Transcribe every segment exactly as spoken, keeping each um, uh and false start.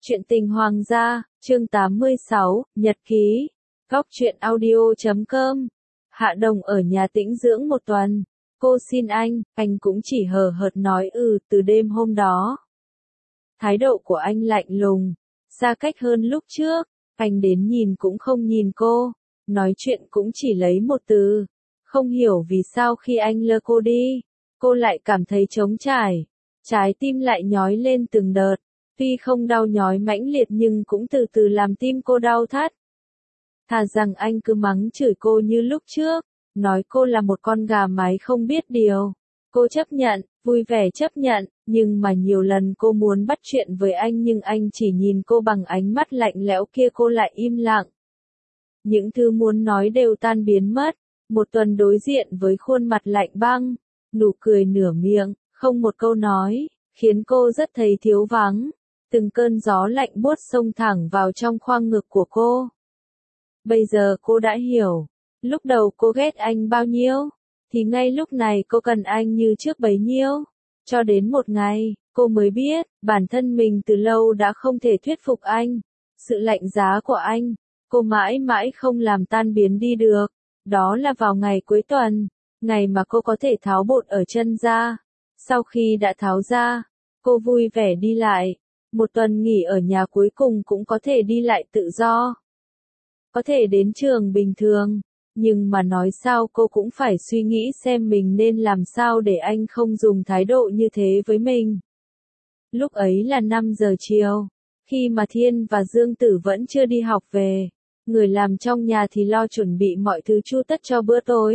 Chuyện tình hoàng gia, chương tám mươi sáu, Nhật ký. Góc truyện audio chấm com. Hạ Đồng ở nhà tĩnh dưỡng một tuần. Cô xin anh, anh cũng chỉ hờ hợt nói ừ từ đêm hôm đó. Thái độ của anh lạnh lùng, xa cách hơn lúc trước, anh đến nhìn cũng không nhìn cô, nói chuyện cũng chỉ lấy một từ. Không hiểu vì sao khi anh lơ cô đi, cô lại cảm thấy trống trải, trái tim lại nhói lên từng đợt. Tuy không đau nhói mãnh liệt nhưng cũng từ từ làm tim cô đau thắt. Thà rằng anh cứ mắng chửi cô như lúc trước, nói cô là một con gà mái không biết điều. Cô chấp nhận, vui vẻ chấp nhận, nhưng mà nhiều lần cô muốn bắt chuyện với anh nhưng anh chỉ nhìn cô bằng ánh mắt lạnh lẽo kia, cô lại im lặng. Những thứ muốn nói đều tan biến mất, một tuần đối diện với khuôn mặt lạnh băng, nụ cười nửa miệng, không một câu nói, khiến cô rất thấy thiếu vắng. Từng cơn gió lạnh buốt xông thẳng vào trong khoang ngực của cô. Bây giờ cô đã hiểu, lúc đầu cô ghét anh bao nhiêu, thì ngay lúc này cô cần anh như trước bấy nhiêu. Cho đến một ngày, cô mới biết, bản thân mình từ lâu đã không thể thuyết phục anh. Sự lạnh giá của anh, cô mãi mãi không làm tan biến đi được. Đó là vào ngày cuối tuần, ngày mà cô có thể tháo bột ở chân ra. Sau khi đã tháo ra, cô vui vẻ đi lại. Một tuần nghỉ ở nhà cuối cùng cũng có thể đi lại tự do. Có thể đến trường bình thường, nhưng mà nói sao cô cũng phải suy nghĩ xem mình nên làm sao để anh không dùng thái độ như thế với mình. Lúc ấy là năm giờ chiều, khi mà Thiên và Dương Tử vẫn chưa đi học về, người làm trong nhà thì lo chuẩn bị mọi thứ chu tất cho bữa tối.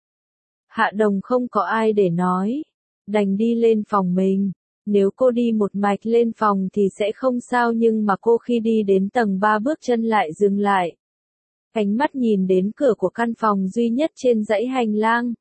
Hạ Đồng không có ai để nói, đành đi lên phòng mình. Nếu cô đi một mạch lên phòng thì sẽ không sao, nhưng mà cô khi đi đến tầng ba bước chân lại dừng lại. Ánh mắt nhìn đến cửa của căn phòng duy nhất trên dãy hành lang.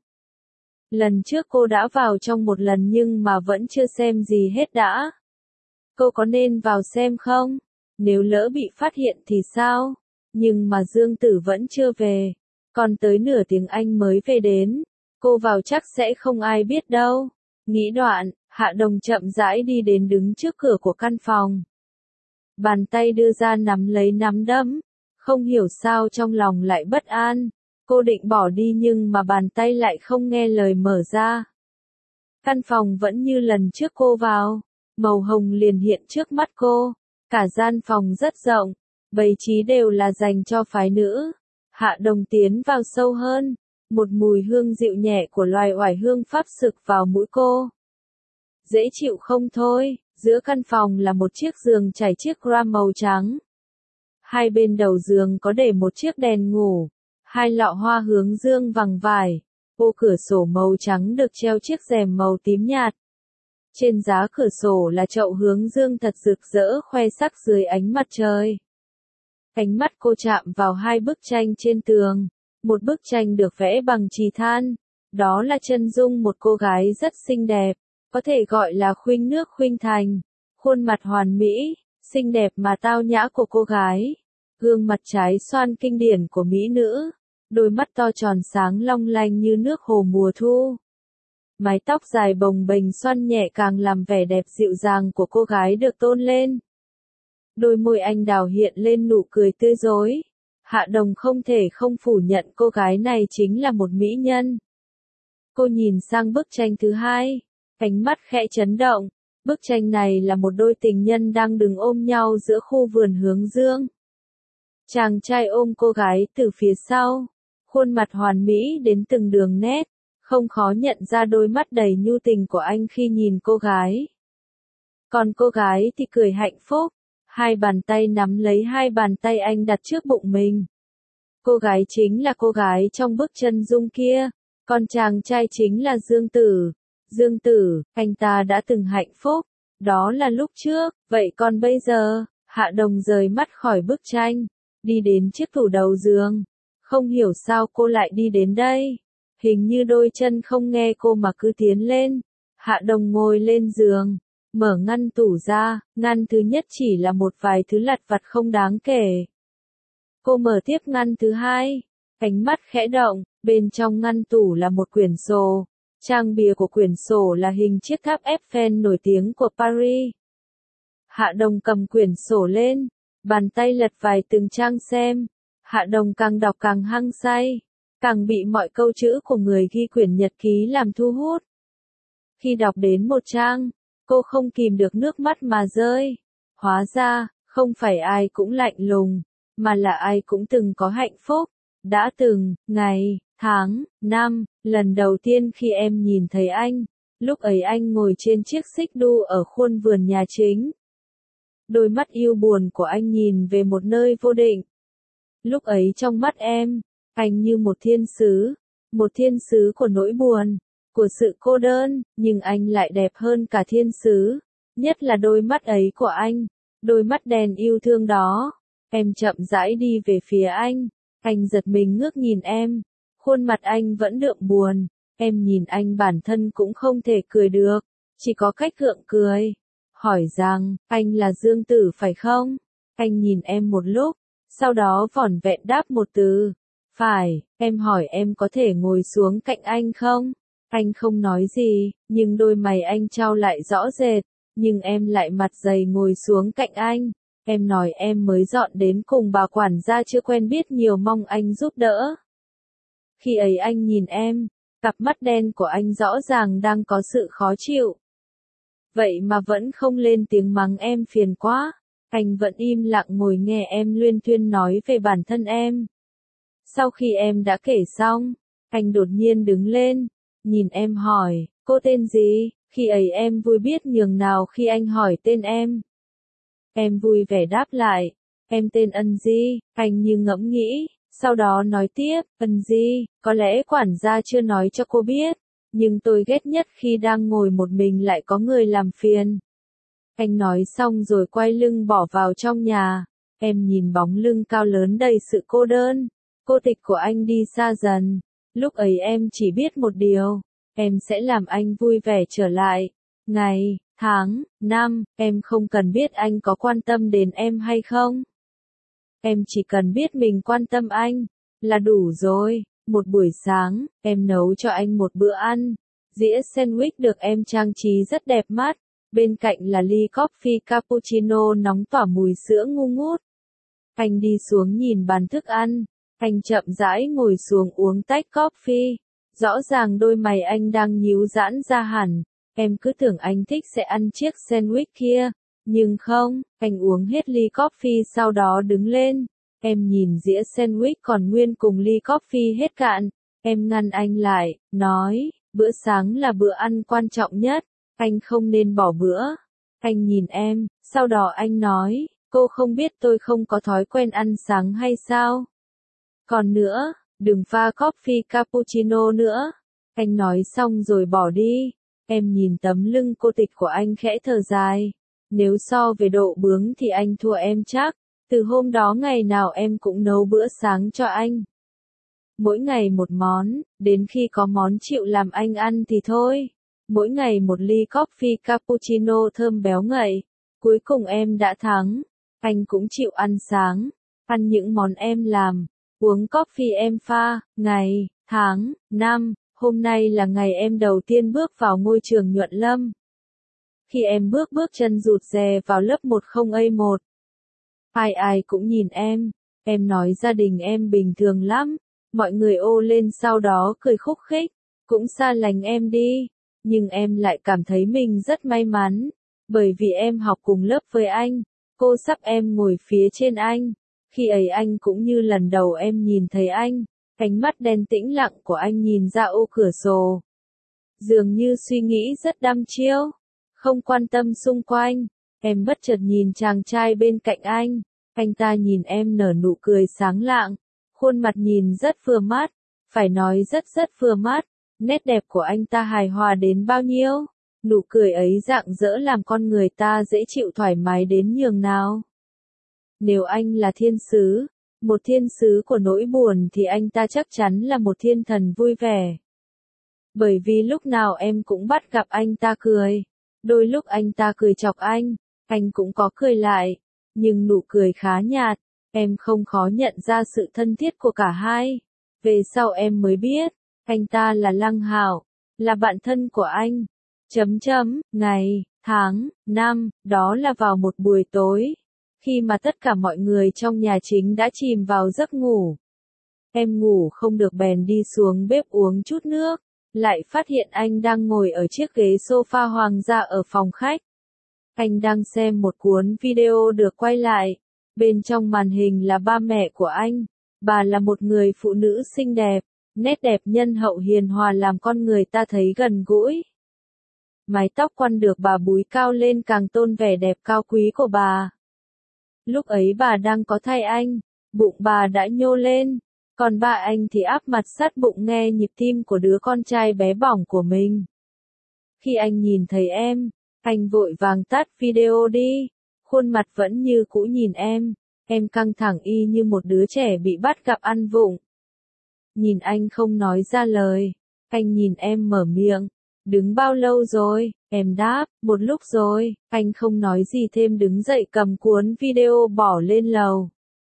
Lần trước cô đã vào trong một lần nhưng mà vẫn chưa xem gì hết đã. Cô có nên vào xem không? Nếu lỡ bị phát hiện thì sao? Nhưng mà Dương Tử vẫn chưa về. Còn tới nửa tiếng anh mới về đến. Cô vào chắc sẽ không ai biết đâu. Nghĩ đoạn, Hạ Đồng chậm rãi đi đến đứng trước cửa của căn phòng. Bàn tay đưa ra nắm lấy nắm đấm. Không hiểu sao trong lòng lại bất an. Cô định bỏ đi nhưng mà bàn tay lại không nghe lời mở ra. Căn phòng vẫn như lần trước cô vào. Màu hồng liền hiện trước mắt cô. Cả gian phòng rất rộng. Bày trí đều là dành cho phái nữ. Hạ Đồng tiến vào sâu hơn. Một mùi hương dịu nhẹ của loài oải hương pháp sực vào mũi cô. Dễ chịu không thôi, giữa căn phòng là một chiếc giường trải chiếc gram màu trắng. Hai bên đầu giường có để một chiếc đèn ngủ, hai lọ hoa hướng dương vàng vải, ô cửa sổ màu trắng được treo chiếc rèm màu tím nhạt. Trên giá cửa sổ là chậu hướng dương thật rực rỡ khoe sắc dưới ánh mặt trời. Ánh mắt cô chạm vào hai bức tranh trên tường, một bức tranh được vẽ bằng chì than, đó là chân dung một cô gái rất xinh đẹp. Có thể gọi là khuynh nước khuynh thành, khuôn mặt hoàn mỹ, xinh đẹp mà tao nhã của cô gái, gương mặt trái xoan kinh điển của mỹ nữ, đôi mắt to tròn sáng long lanh như nước hồ mùa thu. Mái tóc dài bồng bềnh xoăn nhẹ càng làm vẻ đẹp dịu dàng của cô gái được tôn lên. Đôi môi anh đào hiện lên nụ cười tươi rói. Hạ Đồng không thể không phủ nhận cô gái này chính là một mỹ nhân. Cô nhìn sang bức tranh thứ hai. Ánh mắt khẽ chấn động, bức tranh này là một đôi tình nhân đang đứng ôm nhau giữa khu vườn hướng dương. Chàng trai ôm cô gái từ phía sau, khuôn mặt hoàn mỹ đến từng đường nét, không khó nhận ra đôi mắt đầy nhu tình của anh khi nhìn cô gái. Còn cô gái thì cười hạnh phúc, hai bàn tay nắm lấy hai bàn tay anh đặt trước bụng mình. Cô gái chính là cô gái trong bức chân dung kia, còn chàng trai chính là Dương Tử. Dương Tử, anh ta đã từng hạnh phúc, đó là lúc trước, vậy còn bây giờ? Hạ Đồng rời mắt khỏi bức tranh, đi đến chiếc tủ đầu giường. Không hiểu sao cô lại đi đến đây, hình như đôi chân không nghe cô mà cứ tiến lên. Hạ Đồng ngồi lên giường, mở ngăn tủ ra, ngăn thứ nhất chỉ là một vài thứ lặt vặt không đáng kể. Cô mở tiếp ngăn thứ hai, ánh mắt khẽ động, bên trong ngăn tủ là một quyển sổ. Trang bìa của quyển sổ là hình chiếc tháp Eiffel nổi tiếng của Paris. Hạ Đồng cầm quyển sổ lên, bàn tay lật vài từng trang xem. Hạ Đồng càng đọc càng hăng say, càng bị mọi câu chữ của người ghi quyển nhật ký làm thu hút. Khi đọc đến một trang, cô không kìm được nước mắt mà rơi. Hóa ra, không phải ai cũng lạnh lùng, mà là ai cũng từng có hạnh phúc. Đã từng, ngày, tháng, năm, lần đầu tiên khi em nhìn thấy anh, lúc ấy anh ngồi trên chiếc xích đu ở khuôn vườn nhà chính. Đôi mắt yêu buồn của anh nhìn về một nơi vô định. Lúc ấy trong mắt em, anh như một thiên sứ, một thiên sứ của nỗi buồn, của sự cô đơn, nhưng anh lại đẹp hơn cả thiên sứ, nhất là đôi mắt ấy của anh, đôi mắt đen yêu thương đó. Em chậm rãi đi về phía anh, anh giật mình ngước nhìn em, khuôn mặt anh vẫn đượm buồn, em nhìn anh bản thân cũng không thể cười được, chỉ có cách gượng cười, hỏi rằng, anh là Dương Tử phải không? Anh nhìn em một lúc, sau đó vỏn vẹn đáp một từ, phải. Em hỏi em có thể ngồi xuống cạnh anh không? Anh không nói gì, nhưng đôi mày anh chau lại rõ rệt, nhưng em lại mặt dày ngồi xuống cạnh anh. Em nói em mới dọn đến cùng bà quản gia chưa quen biết nhiều mong anh giúp đỡ. Khi ấy anh nhìn em, cặp mắt đen của anh rõ ràng đang có sự khó chịu. Vậy mà vẫn không lên tiếng mắng em phiền quá. Anh vẫn im lặng ngồi nghe em luyên thuyên nói về bản thân em. Sau khi em đã kể xong, anh đột nhiên đứng lên, nhìn em hỏi, cô tên gì? Khi ấy em vui biết nhường nào khi anh hỏi tên em. Em vui vẻ đáp lại, em tên Ân Di. Anh như ngẫm nghĩ, sau đó nói tiếp, Ân Di, có lẽ quản gia chưa nói cho cô biết, nhưng tôi ghét nhất khi đang ngồi một mình lại có người làm phiền. Anh nói xong rồi quay lưng bỏ vào trong nhà, em nhìn bóng lưng cao lớn đầy sự cô đơn, cô tịch của anh đi xa dần. Lúc ấy em chỉ biết một điều, em sẽ làm anh vui vẻ trở lại. Ngày, tháng, năm, em không cần biết anh có quan tâm đến em hay không. Em chỉ cần biết mình quan tâm anh, là đủ rồi. Một buổi sáng, em nấu cho anh một bữa ăn. Dĩa sandwich được em trang trí rất đẹp mắt. Bên cạnh là ly coffee cappuccino nóng tỏa mùi sữa ngu ngút. Anh đi xuống nhìn bàn thức ăn. Anh chậm rãi ngồi xuống uống tách coffee. Rõ ràng đôi mày anh đang nhíu giãn ra hẳn. Em cứ tưởng anh thích sẽ ăn chiếc sandwich kia. Nhưng không, anh uống hết ly coffee sau đó đứng lên. Em nhìn dĩa sandwich còn nguyên cùng ly coffee hết cạn. Em ngăn anh lại, nói, bữa sáng là bữa ăn quan trọng nhất. Anh không nên bỏ bữa. Anh nhìn em, sau đó anh nói, cô không biết tôi không có thói quen ăn sáng hay sao? Còn nữa, đừng pha coffee cappuccino nữa. Anh nói xong rồi bỏ đi. Em nhìn tấm lưng cô tịch của anh khẽ thở dài. Nếu so về độ bướng thì anh thua em chắc. Từ hôm đó ngày nào em cũng nấu bữa sáng cho anh. Mỗi ngày một món, đến khi có món chịu làm anh ăn thì thôi. Mỗi ngày một ly coffee cappuccino thơm béo ngậy. Cuối cùng em đã thắng. Anh cũng chịu ăn sáng, ăn những món em làm, uống coffee em pha. Ngày, tháng, năm, hôm nay là ngày em đầu tiên bước vào ngôi trường Nhuận Lâm. Khi em bước bước chân rụt rè vào lớp một không A một. Ai ai cũng nhìn em, em nói gia đình em bình thường lắm, mọi người ô lên sau đó cười khúc khích, cũng xa lánh em đi, nhưng em lại cảm thấy mình rất may mắn, bởi vì em học cùng lớp với anh, cô sắp em ngồi phía trên anh, khi ấy anh cũng như lần đầu em nhìn thấy anh, ánh mắt đen tĩnh lặng của anh nhìn ra ô cửa sổ. Dường như suy nghĩ rất đăm chiêu, không quan tâm xung quanh. Em bất chợt nhìn chàng trai bên cạnh anh, anh ta nhìn em nở nụ cười sáng lạng, khuôn mặt nhìn rất vừa mắt, phải nói rất rất vừa mắt, nét đẹp của anh ta hài hòa đến bao nhiêu, nụ cười ấy rạng rỡ làm con người ta dễ chịu thoải mái đến nhường nào. Nếu anh là thiên sứ, một thiên sứ của nỗi buồn thì anh ta chắc chắn là một thiên thần vui vẻ. Bởi vì lúc nào em cũng bắt gặp anh ta cười, đôi lúc anh ta cười chọc anh, anh cũng có cười lại, nhưng nụ cười khá nhạt, em không khó nhận ra sự thân thiết của cả hai. Về sau em mới biết, anh ta là Lăng Hạo, là bạn thân của anh. Chấm chấm, ngày, tháng năm, đó là vào một buổi tối, khi mà tất cả mọi người trong nhà chính đã chìm vào giấc ngủ. Em ngủ không được bèn đi xuống bếp uống chút nước, lại phát hiện anh đang ngồi ở chiếc ghế sofa hoàng gia ở phòng khách. Anh đang xem một cuốn video được quay lại. Bên trong màn hình là ba mẹ của anh. Bà là một người phụ nữ xinh đẹp, nét đẹp nhân hậu hiền hòa làm con người ta thấy gần gũi. Mái tóc quăn được bà búi cao lên càng tôn vẻ đẹp cao quý của bà. Lúc ấy bà đang có thai anh, bụng bà đã nhô lên, còn ba anh thì áp mặt sát bụng nghe nhịp tim của đứa con trai bé bỏng của mình. Khi anh nhìn thấy em, anh vội vàng tắt video đi, khuôn mặt vẫn như cũ nhìn em, em căng thẳng y như một đứa trẻ bị bắt gặp ăn vụng. Nhìn anh không nói ra lời, anh nhìn em mở miệng, đứng bao lâu rồi, em đáp, một lúc rồi, anh không nói gì thêm đứng dậy cầm cuốn video bỏ lên lầu.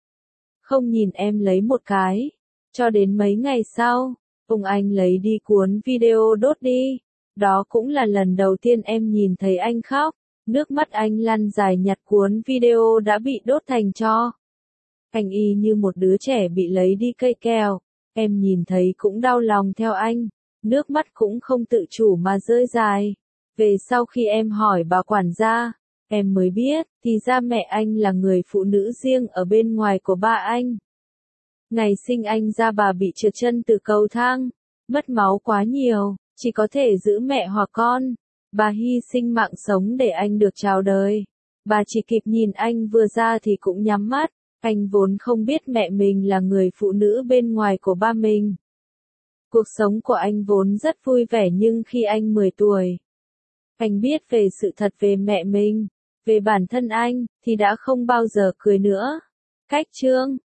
Không nhìn em lấy một cái, cho đến mấy ngày sau, ông anh lấy đi cuốn video đốt đi. Đó cũng là lần đầu tiên em nhìn thấy anh khóc, nước mắt anh lăn dài nhặt cuốn video đã bị đốt thành tro. Anh y như một đứa trẻ bị lấy đi cây keo, em nhìn thấy cũng đau lòng theo anh, nước mắt cũng không tự chủ mà rơi dài. Về sau khi em hỏi bà quản gia, em mới biết, thì ra mẹ anh là người phụ nữ riêng ở bên ngoài của ba anh. Ngày sinh anh ra bà bị trượt chân từ cầu thang, mất máu quá nhiều, chỉ có thể giữ mẹ hoặc con. Bà hy sinh mạng sống để anh được chào đời. Bà chỉ kịp nhìn anh vừa ra thì cũng nhắm mắt, anh vốn không biết mẹ mình là người phụ nữ bên ngoài của ba mình. Cuộc sống của anh vốn rất vui vẻ nhưng khi anh mười tuổi, anh biết về sự thật về mẹ mình, về bản thân anh, thì đã không bao giờ cười nữa. Cách chương